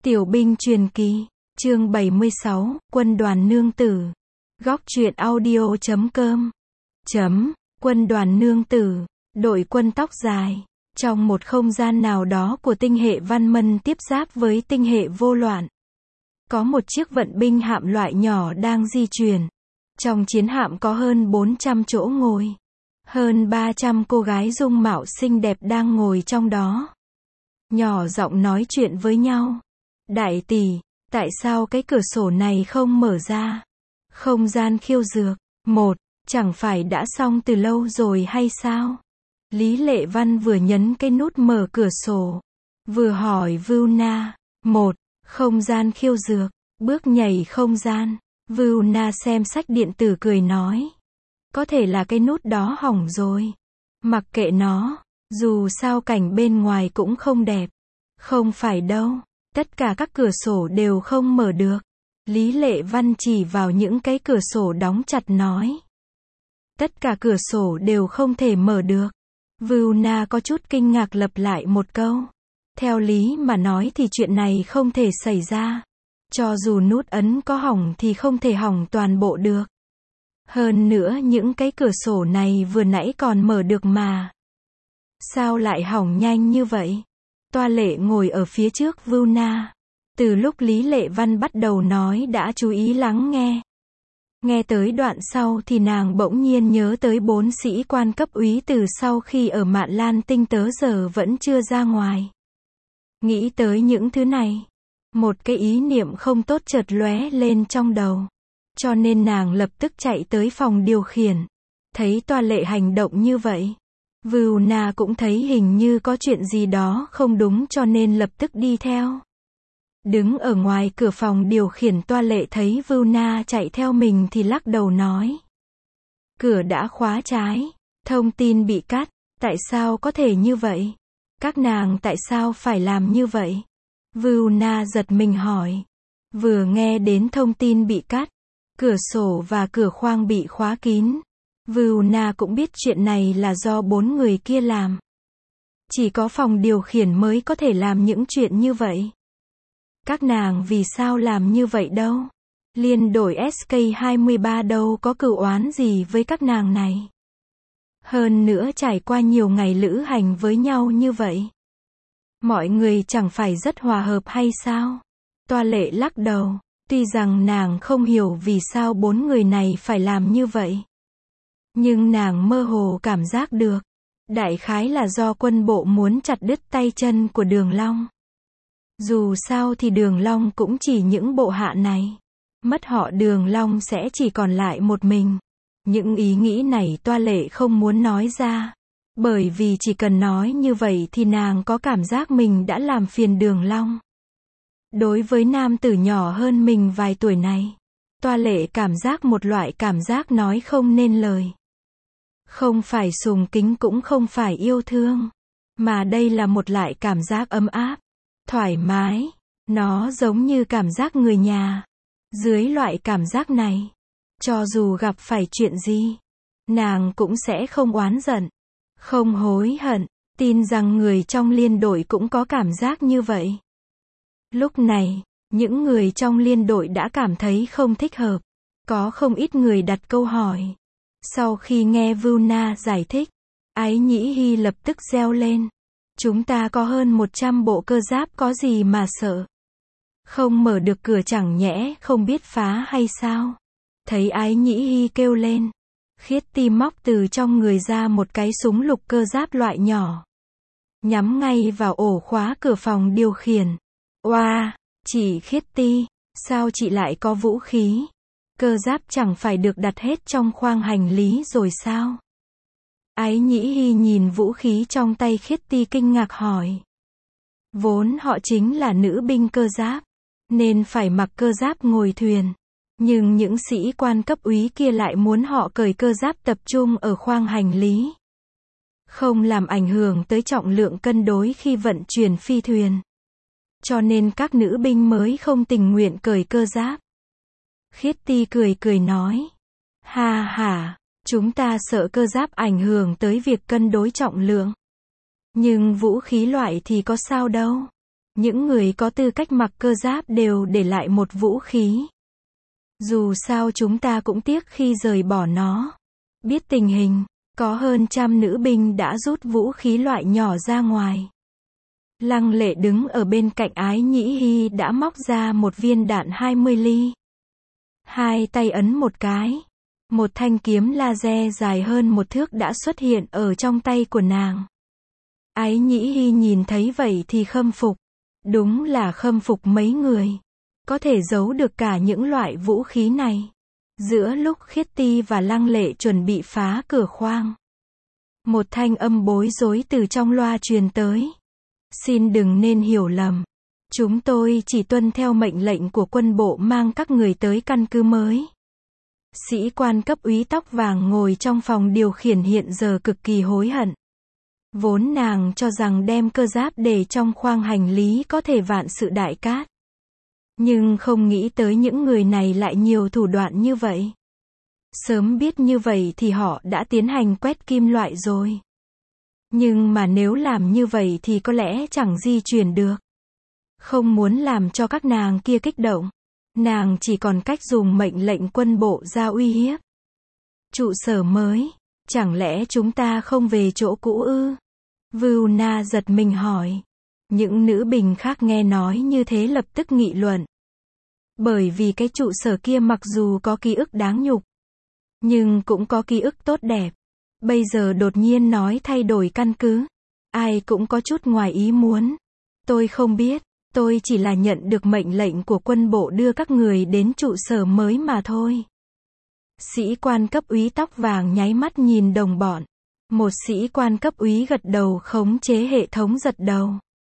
Tiểu binh truyền kỳ, chương 76, quân đoàn nương tử. Góc truyện audio.com. Quân đoàn nương tử, đội quân tóc dài. Trong một không gian nào đó của tinh hệ Văn Mân tiếp giáp với tinh hệ Vô Loạn, có một chiếc vận binh hạm loại nhỏ đang di chuyển. Trong chiến hạm có hơn 400 chỗ ngồi. Hơn 300 cô gái dung mạo xinh đẹp đang ngồi trong đó. Nhỏ giọng nói chuyện với nhau. Đại tỷ, tại sao cái cửa sổ này không mở ra? Không gian khiêu dược. Chẳng phải đã xong từ lâu rồi hay sao? Lý Lệ Văn vừa nhấn cái nút mở cửa sổ, vừa hỏi Vưu Na. Không gian khiêu dược, bước nhảy không gian. Vưu Na xem sách điện tử cười nói. Có thể là cái nút đó hỏng rồi. Mặc kệ nó, dù sao cảnh bên ngoài cũng không đẹp. Không phải đâu, tất cả các cửa sổ đều không mở được. Lý Lệ Văn chỉ vào những cái cửa sổ đóng chặt nói. Tất cả cửa sổ đều không thể mở được. Vưu Na có chút kinh ngạc lặp lại một câu. Theo lý mà nói thì chuyện này không thể xảy ra. Cho dù nút ấn có hỏng thì không thể hỏng toàn bộ được. Hơn nữa những cái cửa sổ này vừa nãy còn mở được mà. Sao lại hỏng nhanh như vậy? Toa Lệ ngồi ở phía trước Vưu Na. Từ lúc Lý Lệ Văn bắt đầu nói đã chú ý lắng nghe. Nghe tới đoạn sau thì nàng bỗng nhiên nhớ tới 4 sĩ quan cấp úy từ sau khi ở Mạn Lan Tinh tới giờ vẫn chưa ra ngoài. Nghĩ tới những thứ này, một cái ý niệm không tốt chợt lóe lên trong đầu. Cho nên nàng lập tức chạy tới phòng điều khiển. Thấy Toa Lệ hành động như vậy, Vưu Na cũng thấy hình như có chuyện gì đó không đúng cho nên lập tức đi theo. Đứng ở ngoài cửa phòng điều khiển Toa Lệ thấy Vưu Na chạy theo mình thì lắc đầu nói. Cửa đã khóa trái, thông tin bị cắt, tại sao có thể như vậy? Các nàng tại sao phải làm như vậy? Vưu Na giật mình hỏi. Vừa nghe đến thông tin bị cắt, cửa sổ và cửa khoang bị khóa kín. Vưu Na cũng biết chuyện này là do 4 người kia làm. Chỉ có phòng điều khiển mới có thể làm những chuyện như vậy. Các nàng vì sao làm như vậy đâu? Liên đội SK23 đâu có cửu oán gì với các nàng này. Hơn nữa trải qua nhiều ngày lữ hành với nhau như vậy. Mọi người chẳng phải rất hòa hợp hay sao? Toa Lệ lắc đầu. Tuy rằng nàng không hiểu vì sao 4 người này phải làm như vậy. Nhưng nàng mơ hồ cảm giác được. Đại khái là do quân bộ muốn chặt đứt tay chân của Đường Long. Dù sao thì Đường Long cũng chỉ những bộ hạ này. Mất họ Đường Long sẽ chỉ còn lại một mình. Những ý nghĩ này Toa Lệ không muốn nói ra. Bởi vì chỉ cần nói như vậy thì nàng có cảm giác mình đã làm phiền Đường Long. Đối với nam tử nhỏ hơn mình vài tuổi này, Toa Lệ cảm giác một loại cảm giác nói không nên lời. Không phải sùng kính cũng không phải yêu thương. Mà đây là một loại cảm giác ấm áp, thoải mái. Nó giống như cảm giác người nhà. Dưới loại cảm giác này, cho dù gặp phải chuyện gì, nàng cũng sẽ không oán giận, không hối hận. Tin rằng người trong liên đội cũng có cảm giác như vậy. Lúc này, những người trong liên đội đã cảm thấy không thích hợp. Có không ít người đặt câu hỏi. Sau khi nghe Vưu Na giải thích, Ái Nhĩ Hy lập tức reo lên. Chúng ta có hơn 100 bộ cơ giáp có gì mà sợ? Không mở được cửa chẳng nhẽ không biết phá hay sao? Thấy Ái Nhĩ Hy kêu lên, Khiết Ti móc từ trong người ra một cái súng lục cơ giáp loại nhỏ. Nhắm ngay vào ổ khóa cửa phòng điều khiển. Oa, chị Khiết Ti, sao chị lại có vũ khí? Cơ giáp chẳng phải được đặt hết trong khoang hành lý rồi sao? Ái Nhĩ Hy nhìn vũ khí trong tay Khiết Ti kinh ngạc hỏi. Vốn họ chính là nữ binh cơ giáp, nên phải mặc cơ giáp ngồi thuyền. Nhưng những sĩ quan cấp úy kia lại muốn họ cởi cơ giáp tập trung ở khoang hành lý. Không làm ảnh hưởng tới trọng lượng cân đối khi vận chuyển phi thuyền. Cho nên các nữ binh mới không tình nguyện cởi cơ giáp. Khiết Ti cười nói. Ha ha, chúng ta sợ cơ giáp ảnh hưởng tới việc cân đối trọng lượng. Nhưng vũ khí loại thì có sao đâu. Những người có tư cách mặc cơ giáp đều để lại một vũ khí. Dù sao chúng ta cũng tiếc khi rời bỏ nó. Biết tình hình, có hơn 100 nữ binh đã rút vũ khí loại nhỏ ra ngoài. Lăng Lệ đứng ở bên cạnh Ái Nhĩ Hy đã móc ra một viên đạn 20 ly. Hai tay ấn một cái. Một thanh kiếm laser dài hơn 1 thước đã xuất hiện ở trong tay của nàng. Ái Nhĩ Hy nhìn thấy vậy thì khâm phục. Đúng là khâm phục mấy người. Có thể giấu được cả những loại vũ khí này. Giữa lúc Khiết Ti và Lăng Lệ chuẩn bị phá cửa khoang, một thanh âm bối rối từ trong loa truyền tới. Xin đừng nên hiểu lầm. Chúng tôi chỉ tuân theo mệnh lệnh của quân bộ mang các người tới căn cứ mới. Sĩ quan cấp úy tóc vàng ngồi trong phòng điều khiển hiện giờ cực kỳ hối hận. Vốn nàng cho rằng đem cơ giáp để trong khoang hành lý có thể vạn sự đại cát. Nhưng không nghĩ tới những người này lại nhiều thủ đoạn như vậy. Sớm biết như vậy thì họ đã tiến hành quét kim loại rồi. Nhưng mà nếu làm như vậy thì có lẽ chẳng di chuyển được. Không muốn làm cho các nàng kia kích động. Nàng chỉ còn cách dùng mệnh lệnh quân bộ ra uy hiếp. Trụ sở mới, chẳng lẽ chúng ta không về chỗ cũ ư? Vưu Na giật mình hỏi. Những nữ binh khác nghe nói như thế lập tức nghị luận. Bởi vì cái trụ sở kia mặc dù có ký ức đáng nhục, nhưng cũng có ký ức tốt đẹp. Bây giờ đột nhiên nói thay đổi căn cứ. Ai cũng có chút ngoài ý muốn. Tôi không biết, tôi chỉ là nhận được mệnh lệnh của quân bộ đưa các người đến trụ sở mới mà thôi. Sĩ quan cấp úy tóc vàng nháy mắt nhìn đồng bọn. Một sĩ quan cấp úy gật đầu khống chế hệ thống giật đầu.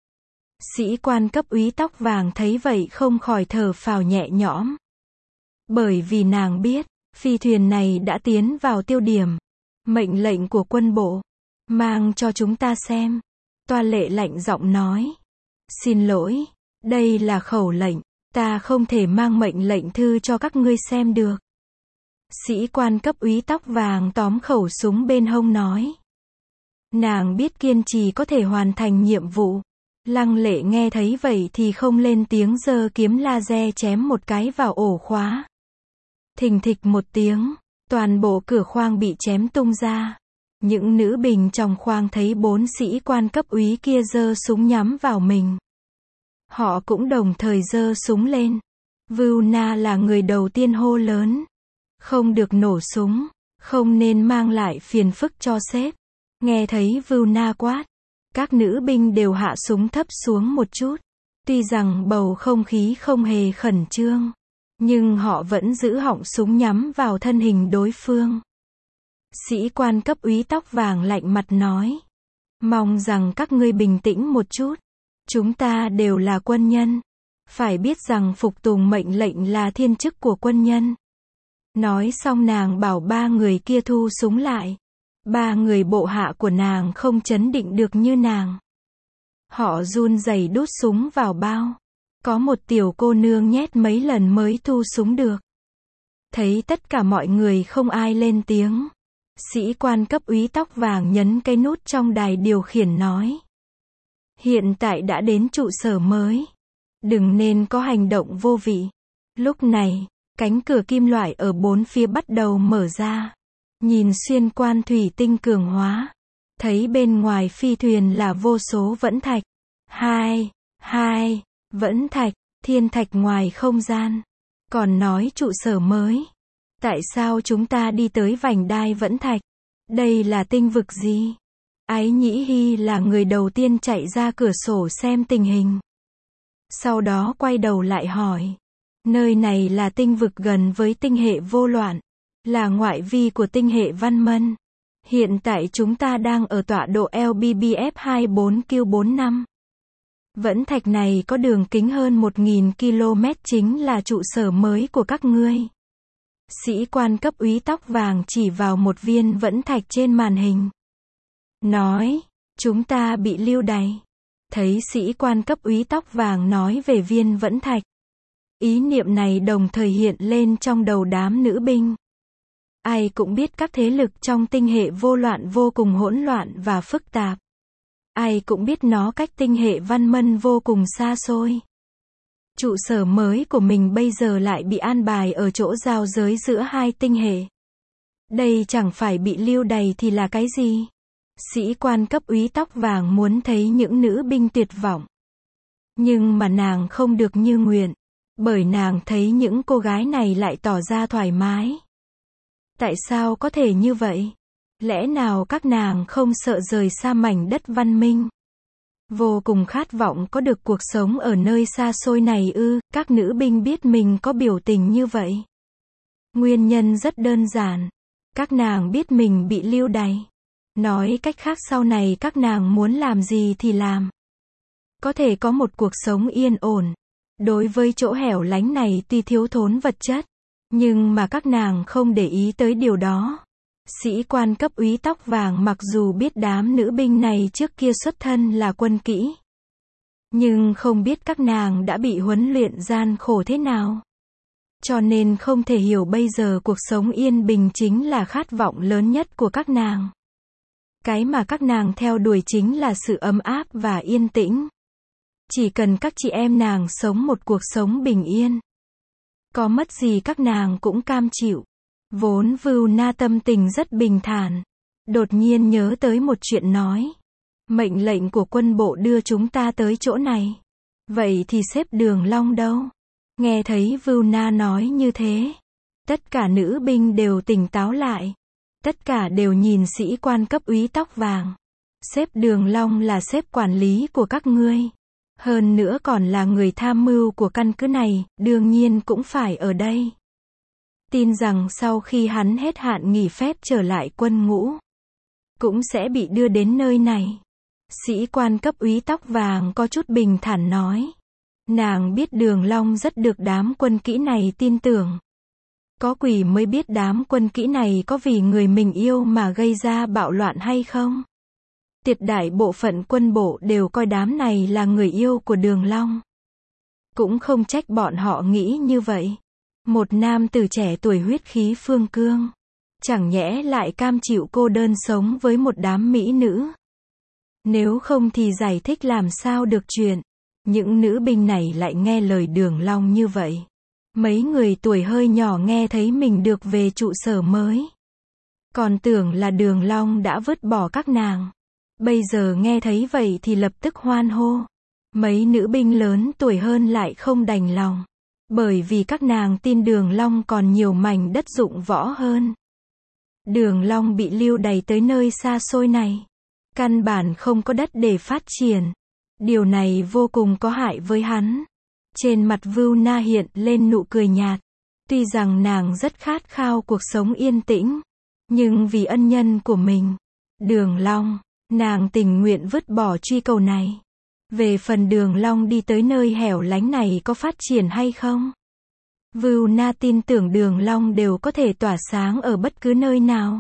Sĩ quan cấp úy tóc vàng thấy vậy không khỏi thở phào nhẹ nhõm. Bởi vì nàng biết, phi thuyền này đã tiến vào tiêu điểm. Mệnh lệnh của quân bộ. Mang cho chúng ta xem. Toa Lệ lạnh giọng nói. Xin lỗi, đây là khẩu lệnh. Ta không thể mang mệnh lệnh thư cho các ngươi xem được. Sĩ quan cấp úy tóc vàng tóm khẩu súng bên hông nói. Nàng biết kiên trì có thể hoàn thành nhiệm vụ. Lăng Lệ nghe thấy vậy thì không lên tiếng giơ kiếm laser chém một cái vào ổ khóa. Thình thịch một tiếng, toàn bộ cửa khoang bị chém tung ra. Những nữ binh trong khoang thấy 4 sĩ quan cấp úy kia giơ súng nhắm vào mình. Họ cũng đồng thời giơ súng lên. Vưu Na là người đầu tiên hô lớn. Không được nổ súng, không nên mang lại phiền phức cho sếp. Nghe thấy Vưu Na quát, các nữ binh đều hạ súng thấp xuống một chút. Tuy rằng bầu không khí không hề khẩn trương, nhưng họ vẫn giữ họng súng nhắm vào thân hình đối phương. Sĩ quan cấp úy tóc vàng lạnh mặt nói. Mong rằng các ngươi bình tĩnh một chút. Chúng ta đều là quân nhân. Phải biết rằng phục tùng mệnh lệnh là thiên chức của quân nhân. Nói xong nàng bảo 3 người kia thu súng lại. 3 người bộ hạ của nàng không chấn định được như nàng. Họ run rẩy đút súng vào bao. Có một tiểu cô nương nhét mấy lần mới thu súng được. Thấy tất cả mọi người không ai lên tiếng. Sĩ quan cấp úy tóc vàng nhấn cái nút trong đài điều khiển nói. Hiện tại đã đến trụ sở mới. Đừng nên có hành động vô vị. Lúc này, cánh cửa kim loại ở 4 phía bắt đầu mở ra. Nhìn xuyên quan thủy tinh cường hóa. Thấy bên ngoài phi thuyền là vô số vẫn thạch. Vẫn thạch, thiên thạch ngoài không gian. Còn nói trụ sở mới. Tại sao chúng ta đi tới vành đai vẫn thạch? Đây là tinh vực gì? Ái Nhĩ Hy là người đầu tiên chạy ra cửa sổ xem tình hình. Sau đó quay đầu lại hỏi. Nơi này là tinh vực gần với tinh hệ vô loạn. Là ngoại vi của tinh hệ Văn Mân. Hiện tại chúng ta đang ở tọa độ LBBF 24Q45. Vẫn thạch này có đường kính hơn 1.000 km chính là trụ sở mới của các ngươi. Sĩ quan cấp úy tóc vàng chỉ vào một viên vẫn thạch trên màn hình. Nói, chúng ta bị lưu đày. Thấy sĩ quan cấp úy tóc vàng nói về viên vẫn thạch. Ý niệm này đồng thời hiện lên trong đầu đám nữ binh. Ai cũng biết các thế lực trong tinh hệ vô loạn vô cùng hỗn loạn và phức tạp. Ai cũng biết nó cách tinh hệ Văn Mân vô cùng xa xôi. Trụ sở mới của mình bây giờ lại bị an bài ở chỗ giao giới giữa hai tinh hệ. Đây chẳng phải bị lưu đày thì là cái gì? Sĩ quan cấp úy tóc vàng muốn thấy những nữ binh tuyệt vọng. Nhưng mà nàng không được như nguyện. Bởi nàng thấy những cô gái này lại tỏ ra thoải mái. Tại sao có thể như vậy? Lẽ nào các nàng không sợ rời xa mảnh đất văn minh? Vô cùng khát vọng có được cuộc sống ở nơi xa xôi này ư? Các nữ binh biết mình có biểu tình như vậy. Nguyên nhân rất đơn giản. Các nàng biết mình bị lưu đày. Nói cách khác sau này các nàng muốn làm gì thì làm. Có thể có một cuộc sống yên ổn. Đối với chỗ hẻo lánh này tuy thiếu thốn vật chất, nhưng mà các nàng không để ý tới điều đó. Sĩ quan cấp úy tóc vàng mặc dù biết đám nữ binh này trước kia xuất thân là quân kỹ, nhưng không biết các nàng đã bị huấn luyện gian khổ thế nào. Cho nên không thể hiểu bây giờ cuộc sống yên bình chính là khát vọng lớn nhất của các nàng. Cái mà các nàng theo đuổi chính là sự ấm áp và yên tĩnh. Chỉ cần các chị em nàng sống một cuộc sống bình yên. Có mất gì các nàng cũng cam chịu. Vốn Vưu Na tâm tình rất bình thản. Đột nhiên nhớ tới một chuyện nói. Mệnh lệnh của quân bộ đưa chúng ta tới chỗ này. Vậy thì xếp Đường Long đâu? Nghe thấy Vưu Na nói như thế. Tất cả nữ binh đều tỉnh táo lại. Tất cả đều nhìn sĩ quan cấp úy tóc vàng. Xếp Đường Long là xếp quản lý của các ngươi. Hơn nữa còn là người tham mưu của căn cứ này, đương nhiên cũng phải ở đây. Tin rằng sau khi hắn hết hạn nghỉ phép trở lại quân ngũ, cũng sẽ bị đưa đến nơi này. Sĩ quan cấp úy tóc vàng có chút bình thản nói. Nàng biết Đường Long rất được đám quân kỹ này tin tưởng. Có quỷ mới biết đám quân kỹ này có vì người mình yêu mà gây ra bạo loạn hay không? Tuyệt đại bộ phận quân bộ đều coi đám này là người yêu của Đường Long. Cũng không trách bọn họ nghĩ như vậy. Một nam tử trẻ tuổi huyết khí phương cương. Chẳng nhẽ lại cam chịu cô đơn sống với một đám mỹ nữ. Nếu không thì giải thích làm sao được chuyện. Những nữ binh này lại nghe lời Đường Long như vậy. Mấy người tuổi hơi nhỏ nghe thấy mình được về trụ sở mới. Còn tưởng là Đường Long đã vứt bỏ các nàng. Bây giờ nghe thấy vậy thì lập tức hoan hô. Mấy nữ binh lớn tuổi hơn lại không đành lòng. Bởi vì các nàng tin Đường Long còn nhiều mảnh đất dụng võ hơn. Đường Long bị lưu đày tới nơi xa xôi này. Căn bản không có đất để phát triển. Điều này vô cùng có hại với hắn. Trên mặt Vưu Na hiện lên nụ cười nhạt. Tuy rằng nàng rất khát khao cuộc sống yên tĩnh. Nhưng vì ân nhân của mình, Đường Long, nàng tình nguyện vứt bỏ truy cầu này. Về phần Đường Long đi tới nơi hẻo lánh này có phát triển hay không? Vưu Na tin tưởng Đường Long đều có thể tỏa sáng ở bất cứ nơi nào.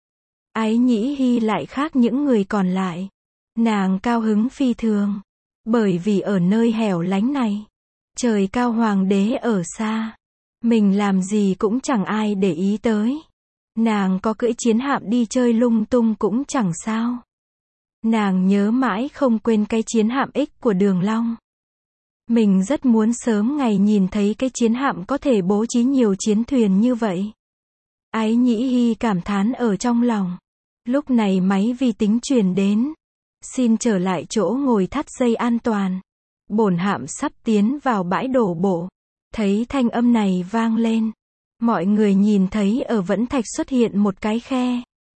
Ái Nhĩ Hy lại khác những người còn lại. Nàng cao hứng phi thường. Bởi vì ở nơi hẻo lánh này, trời cao hoàng đế ở xa. Mình làm gì cũng chẳng ai để ý tới. Nàng có cưỡi chiến hạm đi chơi lung tung cũng chẳng sao. Nàng nhớ mãi không quên cái chiến hạm X của Đường Long. Mình rất muốn sớm ngày nhìn thấy cái chiến hạm có thể bố trí nhiều chiến thuyền như vậy. Ái Nhĩ Hy cảm thán ở trong lòng. Lúc này máy vi tính truyền đến. Xin trở lại chỗ ngồi thắt dây an toàn. Bổn hạm sắp tiến vào bãi đổ bộ. Thấy thanh âm này vang lên. Mọi người nhìn thấy ở vẫn thạch xuất hiện một cái khe.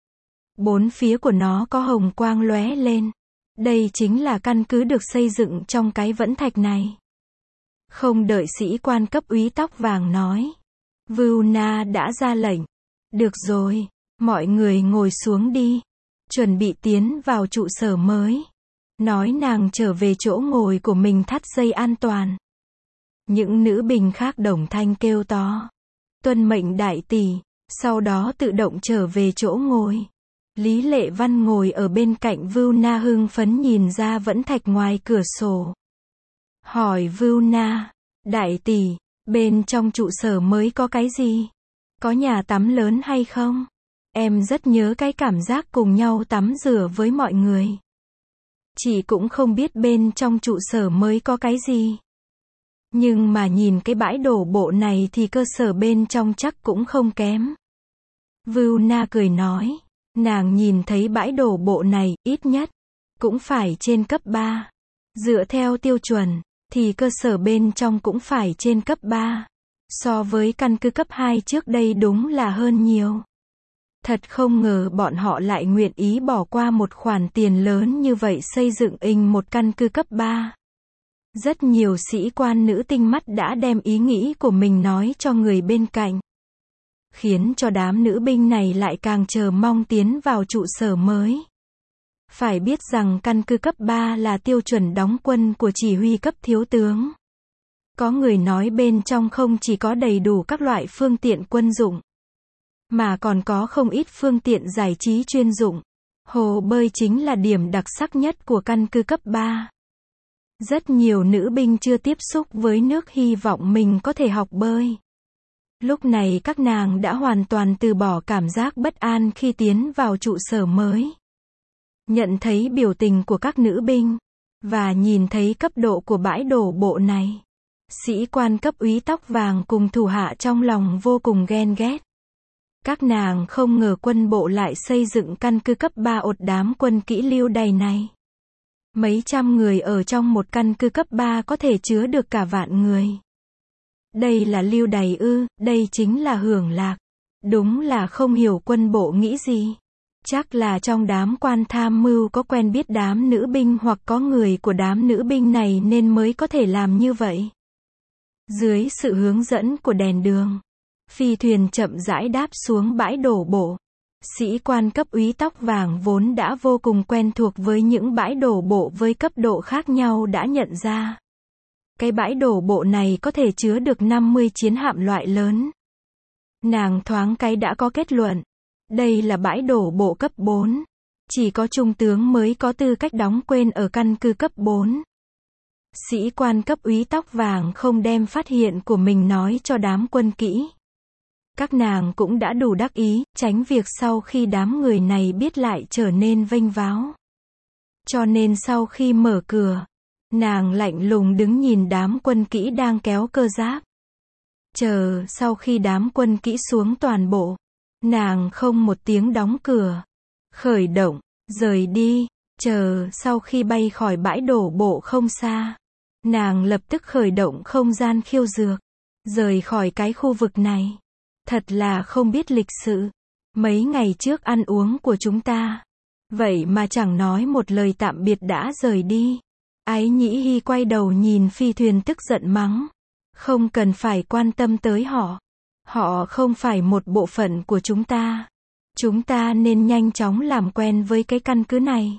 Bốn phía của nó có hồng quang lóe lên. Đây chính là căn cứ được xây dựng trong cái vẫn thạch này. Không đợi sĩ quan cấp úy tóc vàng nói. Vưu Na đã ra lệnh. Được rồi, mọi người ngồi xuống đi. Chuẩn bị tiến vào trụ sở mới. Nói nàng trở về chỗ ngồi của mình thắt dây an toàn. Những nữ binh khác đồng thanh kêu to. Tuân mệnh đại tỷ. Sau đó tự động trở về chỗ ngồi. Lý Lệ Văn ngồi ở bên cạnh Vưu Na hưng phấn nhìn ra vẫn thạch ngoài cửa sổ. Hỏi Vưu Na, đại tỷ, bên trong trụ sở mới có cái gì? Có nhà tắm lớn hay không? Em rất nhớ cái cảm giác cùng nhau tắm rửa với mọi người. Chị cũng không biết bên trong trụ sở mới có cái gì. Nhưng mà nhìn cái bãi đổ bộ này thì cơ sở bên trong chắc cũng không kém. Vưu Na cười nói. Nàng nhìn thấy bãi đổ bộ này, ít nhất cũng phải trên cấp 3. Dựa theo tiêu chuẩn, thì cơ sở bên trong cũng phải trên cấp 3. So với căn cứ cấp 2 trước đây đúng là hơn nhiều. Thật không ngờ bọn họ lại nguyện ý bỏ qua một khoản tiền lớn như vậy xây dựng một căn cứ cấp 3. Rất nhiều sĩ quan nữ tinh mắt đã đem ý nghĩ của mình nói cho người bên cạnh. Khiến cho đám nữ binh này lại càng chờ mong tiến vào trụ sở mới. Phải biết rằng căn cứ cấp 3 là tiêu chuẩn đóng quân của chỉ huy cấp thiếu tướng. Có người nói bên trong không chỉ có đầy đủ các loại phương tiện quân dụng, mà còn có không ít phương tiện giải trí chuyên dụng. Hồ bơi chính là điểm đặc sắc nhất của căn cứ cấp 3. Rất nhiều nữ binh chưa tiếp xúc với nước hy vọng mình có thể học bơi. Lúc này các nàng đã hoàn toàn từ bỏ cảm giác bất an khi tiến vào trụ sở mới. Nhận thấy biểu tình của các nữ binh, và nhìn thấy cấp độ của bãi đổ bộ này. Sĩ quan cấp úy tóc vàng cùng thủ hạ trong lòng vô cùng ghen ghét. Các nàng không ngờ quân bộ lại xây dựng căn cứ cấp 3 ột đám quân kỹ lưu đày này. Mấy trăm người ở trong một căn cứ cấp 3 có thể chứa được cả vạn người. Đây là lưu đày ư, đây chính là hưởng lạc. Đúng là không hiểu quân bộ nghĩ gì. Chắc là trong đám quan tham mưu có quen biết đám nữ binh hoặc có người của đám nữ binh này nên mới có thể làm như vậy. Dưới sự hướng dẫn của đèn đường, phi thuyền chậm rãi đáp xuống bãi đổ bộ. Sĩ quan cấp úy tóc vàng vốn đã vô cùng quen thuộc với những bãi đổ bộ với cấp độ khác nhau đã nhận ra. Cái bãi đổ bộ này có thể chứa được 50 chiến hạm loại lớn. Nàng thoáng cái đã có kết luận. Đây là bãi đổ bộ cấp 4. Chỉ có trung tướng mới có tư cách đóng quân ở căn cứ cấp 4. Sĩ quan cấp úy tóc vàng không đem phát hiện của mình nói cho đám quân kỹ. Các nàng cũng đã đủ đắc ý, tránh việc sau khi đám người này biết lại trở nên vênh váo. Cho nên sau khi mở cửa, nàng lạnh lùng đứng nhìn đám quân kỹ đang kéo cơ giáp. Chờ sau khi đám quân kỹ xuống toàn bộ, nàng không một tiếng đóng cửa. Khởi động, rời đi, chờ sau khi bay khỏi bãi đổ bộ không xa. Nàng lập tức khởi động không gian khiêu dược, rời khỏi cái khu vực này. Thật là không biết lịch sự. Mấy ngày trước ăn uống của chúng ta. Vậy mà chẳng nói một lời tạm biệt đã rời đi. Ái Nhĩ Hy quay đầu nhìn phi thuyền tức giận mắng. Không cần phải quan tâm tới họ. Họ không phải một bộ phận của chúng ta. Chúng ta nên nhanh chóng làm quen với cái căn cứ này.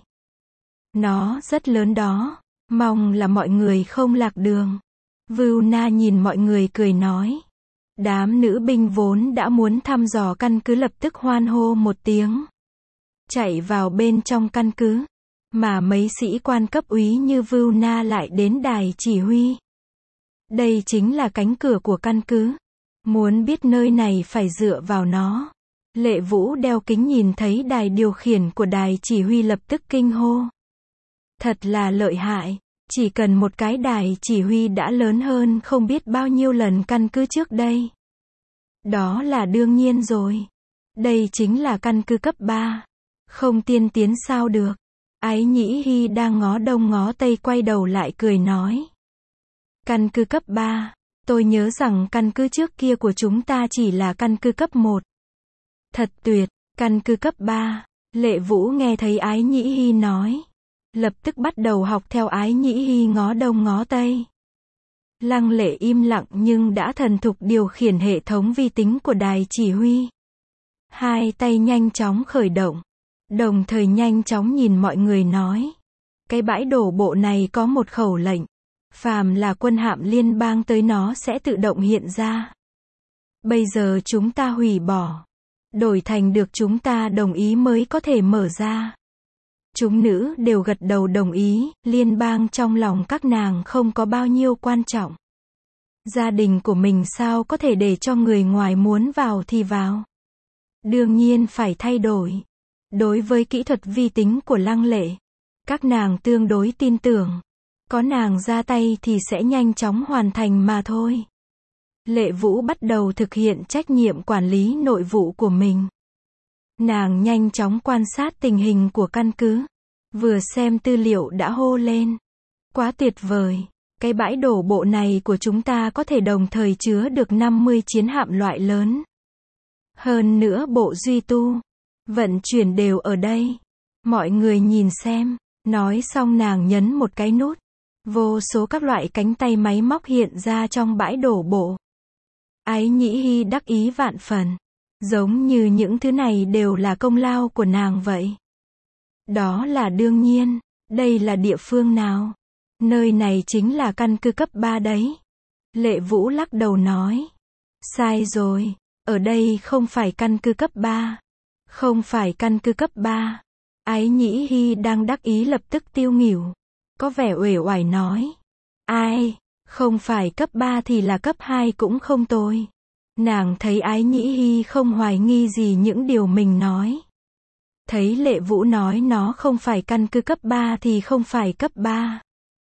Nó rất lớn đó. Mong là mọi người không lạc đường. Vưu Na nhìn mọi người cười nói. Đám nữ binh vốn đã muốn thăm dò căn cứ lập tức hoan hô một tiếng. Chạy vào bên trong căn cứ. Mà mấy sĩ quan cấp úy như Vưu Na lại đến đài chỉ huy. Đây chính là cánh cửa của căn cứ. Muốn biết nơi này phải dựa vào nó. Lệ Vũ đeo kính nhìn thấy đài điều khiển của đài chỉ huy lập tức kinh hô. Thật là lợi hại. Chỉ cần một cái đài chỉ huy đã lớn hơn không biết bao nhiêu lần căn cứ trước đây. Đó là đương nhiên rồi. Đây chính là căn cứ cấp 3. Không tiên tiến sao được. Ái Nhĩ Hy đang ngó đông ngó tây quay đầu lại cười nói. Căn cứ cấp 3. Tôi nhớ rằng căn cứ trước kia của chúng ta chỉ là căn cứ cấp 1. Thật tuyệt. Căn cứ cấp 3. Lệ Vũ nghe thấy Ái Nhĩ Hy nói. Lập tức bắt đầu học theo Ái Nhĩ Hy ngó đông ngó tây. Lăng Lệ im lặng nhưng đã thuần thục điều khiển hệ thống vi tính của đài chỉ huy. Hai tay nhanh chóng khởi động. Đồng thời nhanh chóng nhìn mọi người nói. Cái bãi đổ bộ này có một khẩu lệnh. Phàm là quân hạm liên bang tới nó sẽ tự động hiện ra. Bây giờ chúng ta hủy bỏ. Đổi thành được chúng ta đồng ý mới có thể mở ra. Chúng nữ đều gật đầu đồng ý, liên bang trong lòng các nàng không có bao nhiêu quan trọng. Gia đình của mình sao có thể để cho người ngoài muốn vào thì vào. Đương nhiên phải thay đổi. Đối với kỹ thuật vi tính của Lăng Lệ, Các nàng tương đối tin tưởng. Có nàng ra tay thì sẽ nhanh chóng hoàn thành mà thôi. Lệ Vũ bắt đầu thực hiện trách nhiệm quản lý nội vụ của mình. Nàng nhanh chóng quan sát tình hình của căn cứ. Vừa xem tư liệu đã hô lên. Quá tuyệt vời. Cái bãi đổ bộ này của chúng ta có thể đồng thời chứa được 50 chiến hạm loại lớn. Hơn nữa bộ duy tu, vận chuyển đều ở đây. Mọi người nhìn xem. Nói xong nàng nhấn một cái nút. Vô số các loại cánh tay máy móc hiện ra trong bãi đổ bộ. Ái Nhĩ Hy đắc ý vạn phần. Giống như những thứ này đều là công lao của nàng vậy. Đó là đương nhiên. Đây là địa phương nào? Nơi này chính là căn cứ cấp 3 đấy. Lệ Vũ lắc đầu nói. Sai rồi. Ở đây không phải căn cứ cấp 3. Không phải căn cứ cấp 3. Ái Nhĩ Hy đang đắc ý lập tức tiêu nghỉu. Có vẻ uể oải nói. Ai? Không phải cấp 3 thì là cấp 2 cũng không tồi. Nàng thấy Ái Nhĩ Hy không hoài nghi gì những điều mình nói. Thấy Lệ Vũ nói nó không phải căn cứ cấp 3 thì không phải cấp 3.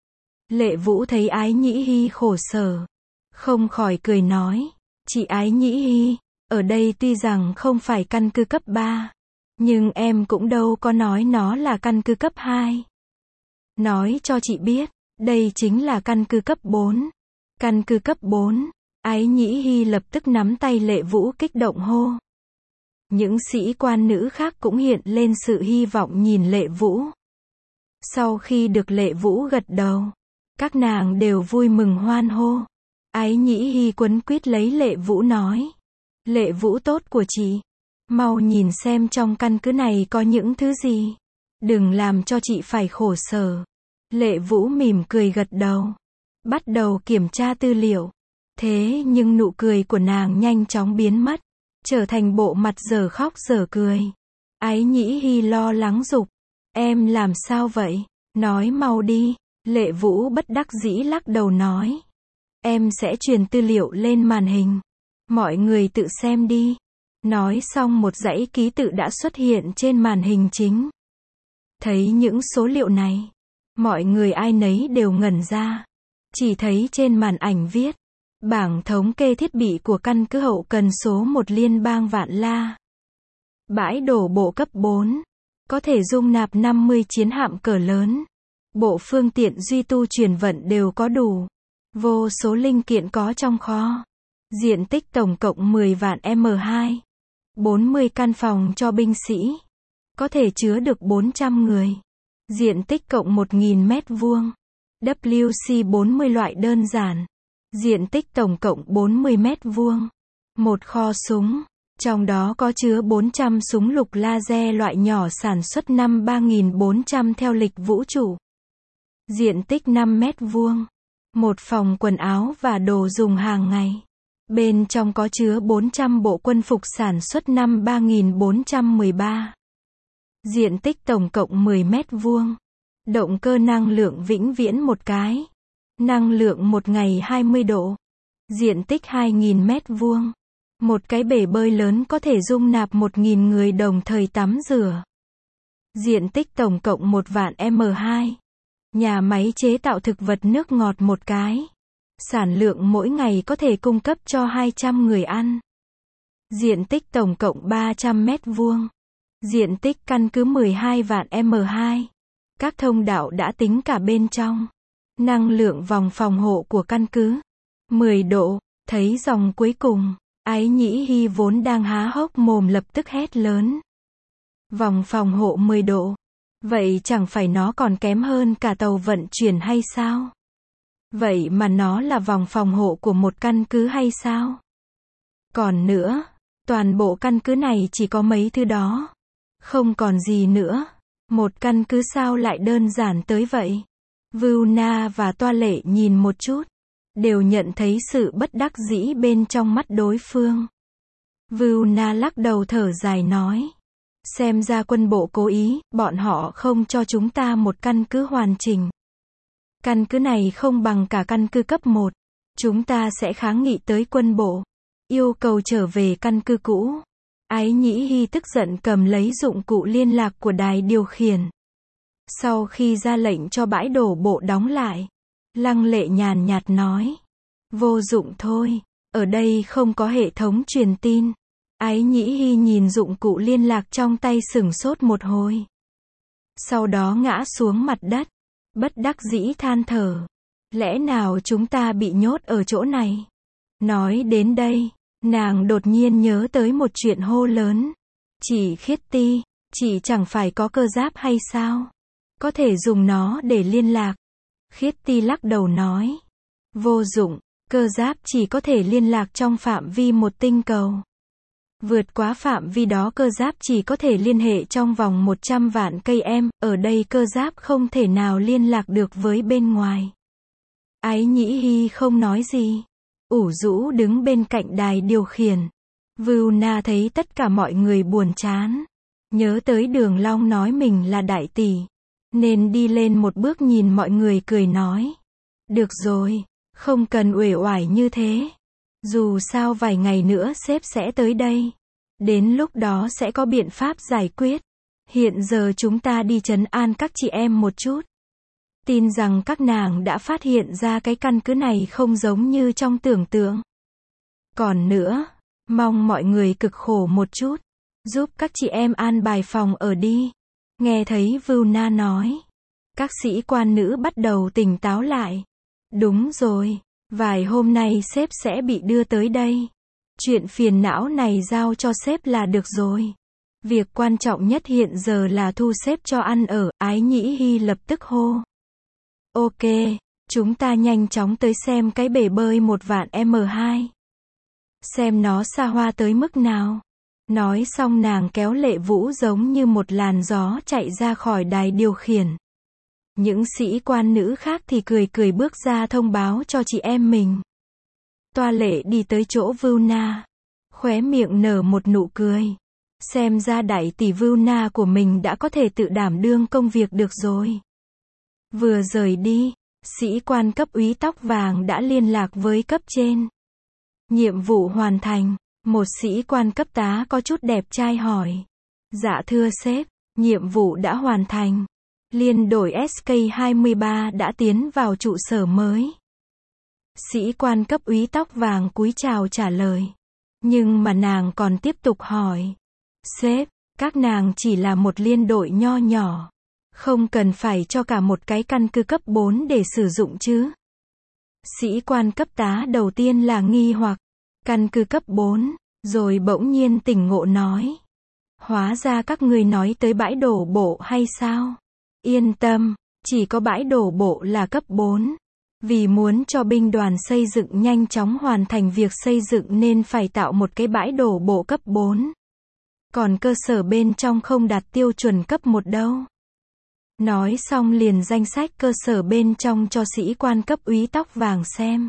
Lệ Vũ thấy Ái Nhĩ Hy khổ sở. Không khỏi cười nói. Chị Ái Nhĩ Hy, ở đây tuy rằng không phải căn cứ cấp 3. Nhưng em cũng đâu có nói nó là căn cứ cấp 2. Nói cho chị biết, đây chính là căn cứ cấp 4. Căn cứ cấp 4. Ái Nhĩ Hy lập tức nắm tay Lệ Vũ kích động hô. Những sĩ quan nữ khác cũng hiện lên sự hy vọng nhìn Lệ Vũ. Sau khi được Lệ Vũ gật đầu, các nàng đều vui mừng hoan hô. Ái Nhĩ Hy quấn quýt lấy Lệ Vũ nói. Lệ Vũ tốt của chị. Mau nhìn xem trong căn cứ này có những thứ gì. Đừng làm cho chị phải khổ sở. Lệ Vũ mỉm cười gật đầu. Bắt đầu kiểm tra tư liệu. Thế nhưng nụ cười của nàng nhanh chóng biến mất. Trở thành bộ mặt dở khóc dở cười. Ái Nhĩ Hy lo lắng giục. Em làm sao vậy? Nói mau đi. Lệ Vũ bất đắc dĩ lắc đầu nói. Em sẽ truyền tư liệu lên màn hình. Mọi người tự xem đi. Nói xong một dãy ký tự đã xuất hiện trên màn hình chính. Thấy những số liệu này. Mọi người ai nấy đều ngẩn ra. Chỉ thấy trên màn ảnh viết. Bảng thống kê thiết bị của căn cứ hậu cần số 1 liên bang Vạn La. Bãi đổ bộ cấp 4. Có thể dung nạp 50 chiến hạm cỡ lớn. Bộ phương tiện duy tu chuyển vận đều có đủ. Vô số linh kiện có trong kho. Diện tích tổng cộng 10 vạn m2. 40 căn phòng cho binh sĩ. Có thể chứa được 400 người. Diện tích cộng 1.000 mét vuông. WC 40 loại đơn giản. Diện tích tổng cộng 40 mét vuông. Một kho súng. Trong đó có chứa 400 súng lục laser loại nhỏ sản xuất năm 3400 theo lịch vũ trụ. Diện tích 5 mét vuông. Một phòng quần áo và đồ dùng hàng ngày. Bên trong có chứa 400 bộ quân phục sản xuất năm 3413. Diện tích tổng cộng 10 mét vuông. Động cơ năng lượng vĩnh viễn một cái. Năng lượng một ngày 20 độ. Diện tích 2.000 mét vuông. Một cái bể bơi lớn có thể dung nạp 1.000 người đồng thời tắm rửa. Diện tích tổng cộng 1 vạn m2. Nhà máy chế tạo thực vật nước ngọt một cái. Sản lượng mỗi ngày có thể cung cấp cho 200 người ăn. Diện tích tổng cộng 300 mét vuông. Diện tích căn cứ 12 vạn m2. Các thông đạo đã tính cả bên trong. Năng lượng vòng phòng hộ của căn cứ 10 độ. Thấy dòng cuối cùng, Ái Nhĩ Hy vốn đang há hốc mồm lập tức hét lớn. Vòng phòng hộ 10 độ. Vậy chẳng phải nó còn kém hơn cả tàu vận chuyển hay sao? Vậy mà nó là vòng phòng hộ của một căn cứ hay sao? Còn nữa, toàn bộ căn cứ này chỉ có mấy thứ đó. Không còn gì nữa. Một căn cứ sao lại đơn giản tới vậy? Vưu Na và Toa Lệ nhìn một chút. Đều nhận thấy sự bất đắc dĩ bên trong mắt đối phương. Vưu Na lắc đầu thở dài nói. Xem ra quân bộ cố ý, bọn họ không cho chúng ta một căn cứ hoàn chỉnh. Căn cứ này không bằng cả căn cứ cấp 1. Chúng ta sẽ kháng nghị tới quân bộ. Yêu cầu trở về căn cứ cũ. Ái Nhĩ Hy tức giận cầm lấy dụng cụ liên lạc của đài điều khiển. Sau khi ra lệnh cho bãi đổ bộ đóng lại, Lăng Lệ nhàn nhạt nói. Vô dụng thôi, ở đây không có hệ thống truyền tin. Ái Nhĩ Hy nhìn dụng cụ liên lạc trong tay sửng sốt một hồi. Sau đó ngã xuống mặt đất, bất đắc dĩ than thở. Lẽ nào chúng ta bị nhốt ở chỗ này? Nói đến đây, nàng đột nhiên nhớ tới một chuyện hô lớn. Chị Khiết Ti, chị chẳng phải có cơ giáp hay sao? Có thể dùng nó để liên lạc. Khiết Ti lắc đầu nói. Vô dụng, cơ giáp chỉ có thể liên lạc trong phạm vi một tinh cầu. Vượt quá phạm vi đó cơ giáp chỉ có thể liên hệ trong vòng 100 vạn cây em, ở đây cơ giáp không thể nào liên lạc được với bên ngoài. Ái Nhĩ Hy không nói gì. Ủ rũ đứng bên cạnh đài điều khiển. Vưu Na thấy tất cả mọi người buồn chán. Nhớ tới Đường Long nói mình là đại tỷ. Nên đi lên một bước nhìn mọi người cười nói. Được rồi, không cần uể oải như thế. Dù sao vài ngày nữa sếp sẽ tới đây. Đến lúc đó sẽ có biện pháp giải quyết. Hiện giờ chúng ta đi trấn an các chị em một chút. Tin rằng các nàng đã phát hiện ra cái căn cứ này không giống như trong tưởng tượng. Còn nữa, mong mọi người cực khổ một chút. Giúp các chị em an bài phòng ở đi. Nghe thấy Vưu Na nói. Các sĩ quan nữ bắt đầu tỉnh táo lại. Đúng rồi, vài hôm nay sếp sẽ bị đưa tới đây. Chuyện phiền não này giao cho sếp là được rồi. Việc quan trọng nhất hiện giờ là thu xếp cho ăn ở. Ái Nhĩ Hy lập tức hô. Ok, chúng ta nhanh chóng tới xem cái bể bơi 1 vạn M2. Xem nó xa hoa tới mức nào. Nói xong nàng kéo Lệ Vũ giống như một làn gió chạy ra khỏi đài điều khiển. Những sĩ quan nữ khác thì cười cười bước ra thông báo cho chị em mình. Toa Lệ đi tới chỗ Vưu Na. Khóe miệng nở một nụ cười. Xem ra đại tỷ Vưu Na của mình đã có thể tự đảm đương công việc được rồi. Vừa rời đi, sĩ quan cấp úy tóc vàng đã liên lạc với cấp trên. Nhiệm vụ hoàn thành. Một sĩ quan cấp tá có chút đẹp trai hỏi. Dạ thưa sếp, nhiệm vụ đã hoàn thành. Liên đội SK-23 đã tiến vào trụ sở mới. Sĩ quan cấp úy tóc vàng cúi chào trả lời. Nhưng mà nàng còn tiếp tục hỏi. Sếp, các nàng chỉ là một liên đội nho nhỏ. Không cần phải cho cả một cái căn cứ cấp 4 để sử dụng chứ. Sĩ quan cấp tá đầu tiên là nghi hoặc. Căn cứ cấp 4, rồi bỗng nhiên tỉnh ngộ nói. Hóa ra các ngươi nói tới bãi đổ bộ hay sao? Yên tâm, chỉ có bãi đổ bộ là cấp 4. Vì muốn cho binh đoàn xây dựng nhanh chóng hoàn thành việc xây dựng nên phải tạo một cái bãi đổ bộ cấp 4. Còn cơ sở bên trong không đạt tiêu chuẩn cấp 1 đâu. Nói xong liền danh sách cơ sở bên trong cho sĩ quan cấp úy tóc vàng xem.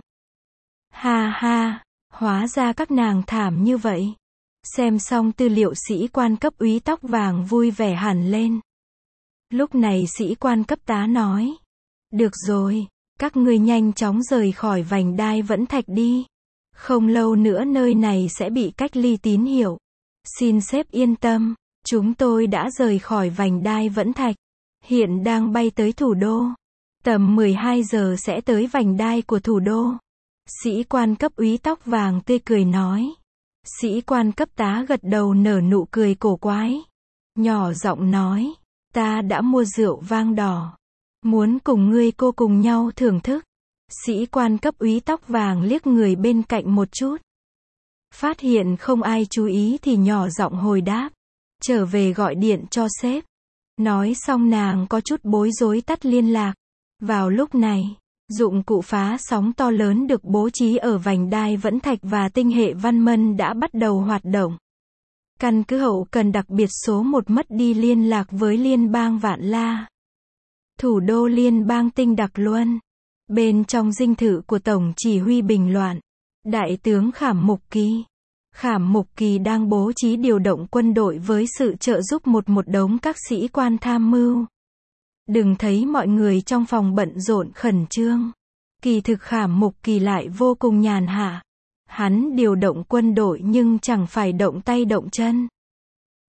Ha ha, hóa ra các nàng thảm như vậy. Xem xong tư liệu sĩ quan cấp úy tóc vàng vui vẻ hẳn lên. Lúc này sĩ quan cấp tá nói. Được rồi, các ngươi nhanh chóng rời khỏi vành đai vẫn thạch đi. Không lâu nữa nơi này sẽ bị cách ly tín hiệu. Xin sếp yên tâm, chúng tôi đã rời khỏi vành đai vẫn thạch. Hiện đang bay tới thủ đô. Tầm 12 giờ sẽ tới vành đai của thủ đô. Sĩ quan cấp úy tóc vàng tươi cười nói. Sĩ quan cấp tá gật đầu nở nụ cười cổ quái. Nhỏ giọng nói. Ta đã mua rượu vang đỏ. Muốn cùng ngươi cô cùng nhau thưởng thức. Sĩ quan cấp úy tóc vàng liếc người bên cạnh một chút. Phát hiện không ai chú ý thì nhỏ giọng hồi đáp. Trở về gọi điện cho sếp. Nói xong nàng có chút bối rối tắt liên lạc. Vào lúc này, dụng cụ phá sóng to lớn được bố trí ở vành đai vẫn thạch và tinh hệ Văn Mân đã bắt đầu hoạt động. Căn cứ hậu cần đặc biệt số 1 mất đi liên lạc với liên bang Vạn La. Thủ đô liên bang Tinh Đặc Luân. Bên trong dinh thự của Tổng chỉ huy bình loạn, Đại tướng Khảm Mục Kỳ. Khảm Mục Kỳ đang bố trí điều động quân đội với sự trợ giúp một đống các sĩ quan tham mưu. Đừng thấy mọi người trong phòng bận rộn khẩn trương. Kỳ thực Khảm Mục Kỳ lại vô cùng nhàn hạ. Hắn điều động quân đội nhưng chẳng phải động tay động chân.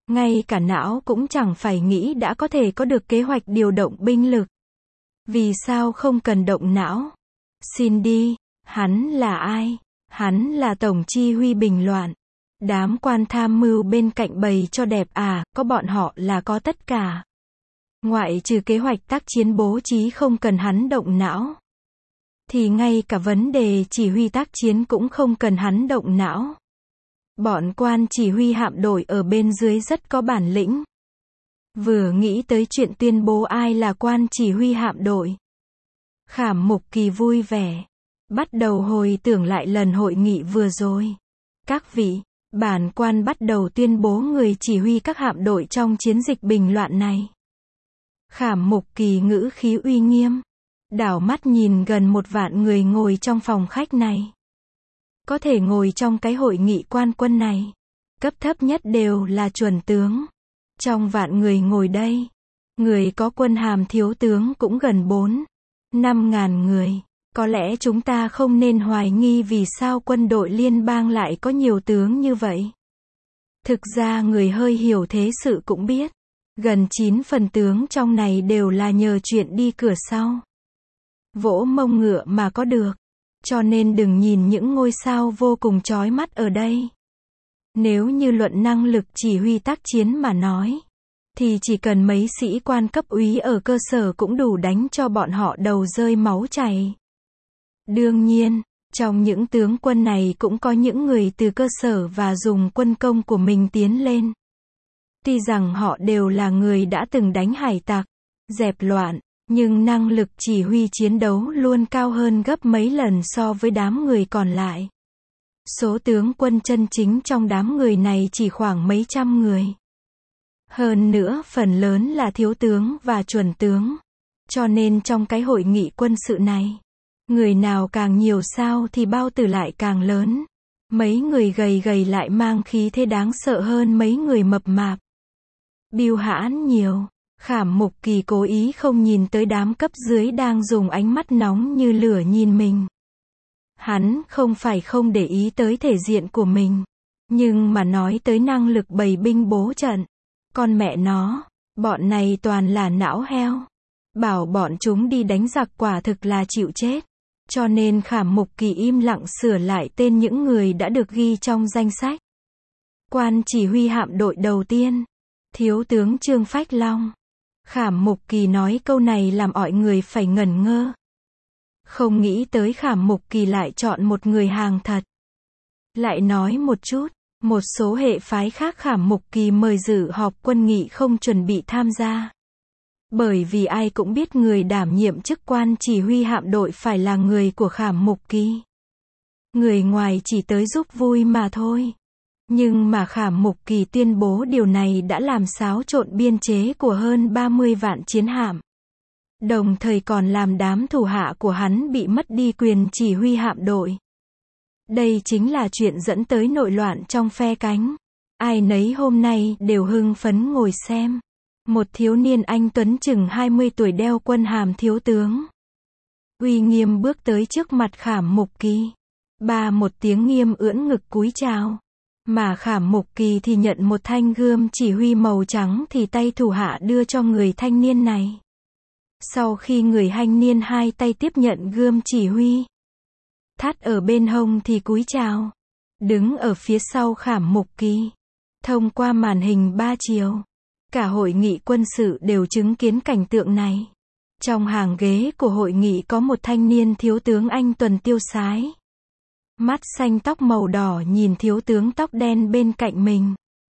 Ngay cả não cũng chẳng phải nghĩ đã có thể có được kế hoạch điều động binh lực. Vì sao không cần động não? Xin đi, hắn là ai? Hắn là tổng chỉ huy bình loạn. Đám quan tham mưu bên cạnh bày cho đẹp à, có bọn họ là có tất cả. Ngoại trừ kế hoạch tác chiến bố trí không cần hắn động não. Thì ngay cả vấn đề chỉ huy tác chiến cũng không cần hắn động não. Bọn quan chỉ huy hạm đội ở bên dưới rất có bản lĩnh. Vừa nghĩ tới chuyện tuyên bố ai là quan chỉ huy hạm đội, Khảm Mục Kỳ vui vẻ. Bắt đầu hồi tưởng lại lần hội nghị vừa rồi. Các vị, bản quan bắt đầu tuyên bố người chỉ huy các hạm đội trong chiến dịch bình loạn này. Khảm Mục Kỳ ngữ khí uy nghiêm. Đảo mắt nhìn gần 1 vạn người ngồi trong phòng khách này. Có thể ngồi trong cái hội nghị quan quân này. Cấp thấp nhất đều là chuẩn tướng. Trong vạn người ngồi đây, người có quân hàm thiếu tướng cũng gần 4-5 ngàn người. Có lẽ chúng ta không nên hoài nghi vì sao quân đội liên bang lại có nhiều tướng như vậy. Thực ra người hơi hiểu thế sự cũng biết. Gần 9 phần tướng trong này đều là nhờ chuyện đi cửa sau. Vỗ mông ngựa mà có được. Cho nên đừng nhìn những ngôi sao vô cùng chói mắt ở đây. Nếu như luận năng lực chỉ huy tác chiến mà nói, thì chỉ cần mấy sĩ quan cấp úy ở cơ sở cũng đủ đánh cho bọn họ đầu rơi máu chảy. Đương nhiên, trong những tướng quân này cũng có những người từ cơ sở và dùng quân công của mình tiến lên. Tuy rằng họ đều là người đã từng đánh hải tặc, dẹp loạn, nhưng năng lực chỉ huy chiến đấu luôn cao hơn gấp mấy lần so với đám người còn lại. Số tướng quân chân chính trong đám người này chỉ khoảng mấy trăm người. Hơn nữa phần lớn là thiếu tướng và chuẩn tướng. Cho nên trong cái hội nghị quân sự này, người nào càng nhiều sao thì bao tử lại càng lớn. Mấy người gầy gầy lại mang khí thế đáng sợ hơn mấy người mập mạp. Bưu hãn nhiều. Khảm Mục Kỳ cố ý không nhìn tới đám cấp dưới đang dùng ánh mắt nóng như lửa nhìn mình. Hắn không phải không để ý tới thể diện của mình, nhưng mà nói tới năng lực bày binh bố trận. Con mẹ nó, bọn này toàn là não heo. Bảo bọn chúng đi đánh giặc quả thực là chịu chết. Cho nên Khảm Mục Kỳ im lặng sửa lại tên những người đã được ghi trong danh sách. Quan chỉ huy hạm đội đầu tiên, thiếu tướng Trương Phách Long. Khảm Mục Kỳ nói câu này làm mọi người phải ngẩn ngơ. Không nghĩ tới Khảm Mục Kỳ lại chọn một người hàng thật. Lại nói một chút, một số hệ phái khác Khảm Mục Kỳ mời dự họp quân nghị không chuẩn bị tham gia. Bởi vì ai cũng biết người đảm nhiệm chức quan chỉ huy hạm đội phải là người của Khảm Mục Kỳ. Người ngoài chỉ tới giúp vui mà thôi. Nhưng mà Khảm Mục Kỳ tuyên bố điều này đã làm xáo trộn biên chế của hơn 30 vạn chiến hạm. Đồng thời còn làm đám thủ hạ của hắn bị mất đi quyền chỉ huy hạm đội. Đây chính là chuyện dẫn tới nội loạn trong phe cánh. Ai nấy hôm nay đều hưng phấn ngồi xem. Một thiếu niên anh tuấn chừng 20 tuổi đeo quân hàm thiếu tướng. Uy nghiêm bước tới trước mặt Khảm Mục Kỳ. Ba một tiếng nghiêm ưỡn ngực cúi chào. Mà Khảm Mục Kỳ thì nhận một thanh gươm chỉ huy màu trắng thì tay thủ hạ đưa cho người thanh niên này. Sau khi người thanh niên hai tay tiếp nhận gươm chỉ huy, thắt ở bên hông thì cúi chào. Đứng ở phía sau Khảm Mục Kỳ. Thông qua màn hình 3 chiều, cả hội nghị quân sự đều chứng kiến cảnh tượng này. Trong hàng ghế của hội nghị có một thanh niên thiếu tướng anh tuấn tiêu sái. Mắt xanh tóc màu đỏ nhìn thiếu tướng tóc đen bên cạnh mình.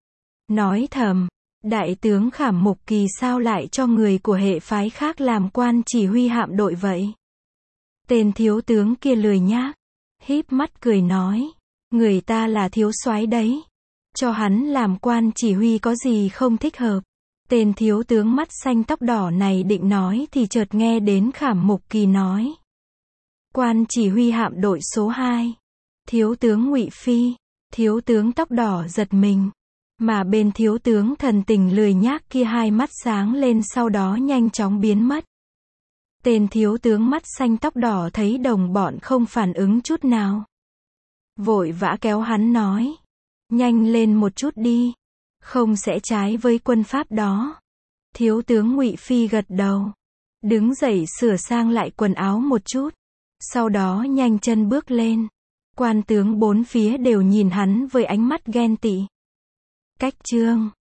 Nói thầm, đại tướng Khảm Mục Kỳ sao lại cho người của hệ phái khác làm quan chỉ huy hạm đội vậy? Tên thiếu tướng kia lười nhác, híp mắt cười nói, người ta là thiếu soái đấy. Cho hắn làm quan chỉ huy có gì không thích hợp. Tên thiếu tướng mắt xanh tóc đỏ này định nói thì chợt nghe đến Khảm Mục Kỳ nói. Quan chỉ huy hạm đội số 2. Thiếu tướng Ngụy Phi. Thiếu tướng tóc đỏ giật mình. Mà bên thiếu tướng thần tình lười nhác kia hai mắt sáng lên sau đó nhanh chóng biến mất. Tên thiếu tướng mắt xanh tóc đỏ thấy đồng bọn không phản ứng chút nào. Vội vã kéo hắn nói. Nhanh lên một chút đi. Không sẽ trái với quân pháp đó. Thiếu tướng Ngụy Phi gật đầu. Đứng dậy sửa sang lại quần áo một chút. Sau đó nhanh chân bước lên. Quan tướng bốn phía đều nhìn hắn với ánh mắt ghen tị. Cách chương